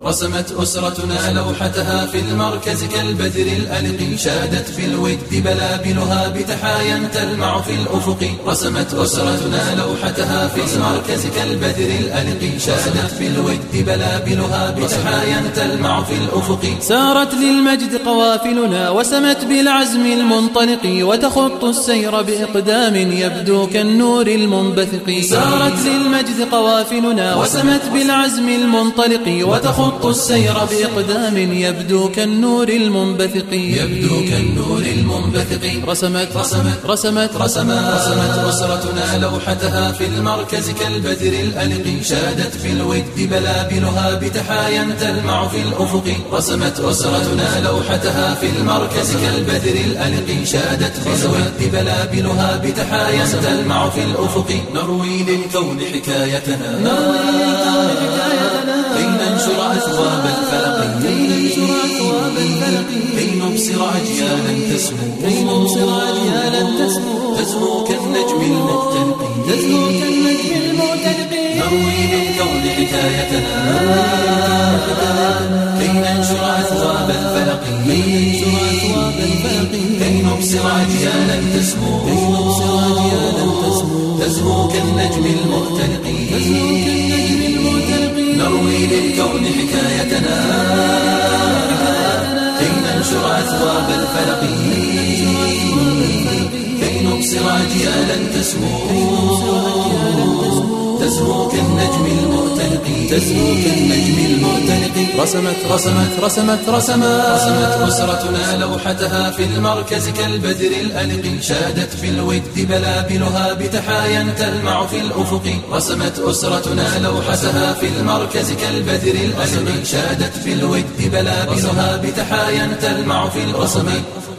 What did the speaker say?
رسمت أسرتنا لوحتها في المركز كالبدر الألق، شادت في الود بلابلها بتحايا تلمع في الأفق. رسمت أسرتنا لوحتها في المركز كالبدر الألق، شادت في الود بلابلها بتحايا تلمع في الأفق. سارت للمجد قوافلنا وسمت بالعزم المنطلق، وتخط السير بإقدام يبدو كالنور المنبثق. سارت للمجد قوافلنا وسمت بالعزم المنطلق، وتخط السير بإقدام يبدو كالنور المنبثق. رسمت أسرتنا لوحتها في المركز كالبدر الألق، شادت في الود بلابلها بتحايا تلمع في الأفق. رسمت أسرتنا لوحتها في المركز كالبدر الألق، شادت في الود بلابلها بتحايا تلمع في الأفق. نروي للكون حكايتنا كي ننشر أثواب الفلق، كي نبصر أجيالا تسمو كالنجم المختلق. نروي للكون حكايتنا كي ننشر أثواب الفلق، كي نبصر أجيالا تسمو كالنجم المختلق. نروي للكون حكايتنا كي ننشر أثواب الفلق، كي نبصر أجيالا تسمو كالنجم المختلق. رسمت أسرتنا لوحتها في المركز كالبدر الألق، شادت في الود بلابلها بتحايا تلمع في الأفق. رسمت أسرتنا لوحتها في المركز كالبدر الألق، شادت في الود بلابلها بتحايا تلمع في الأفق.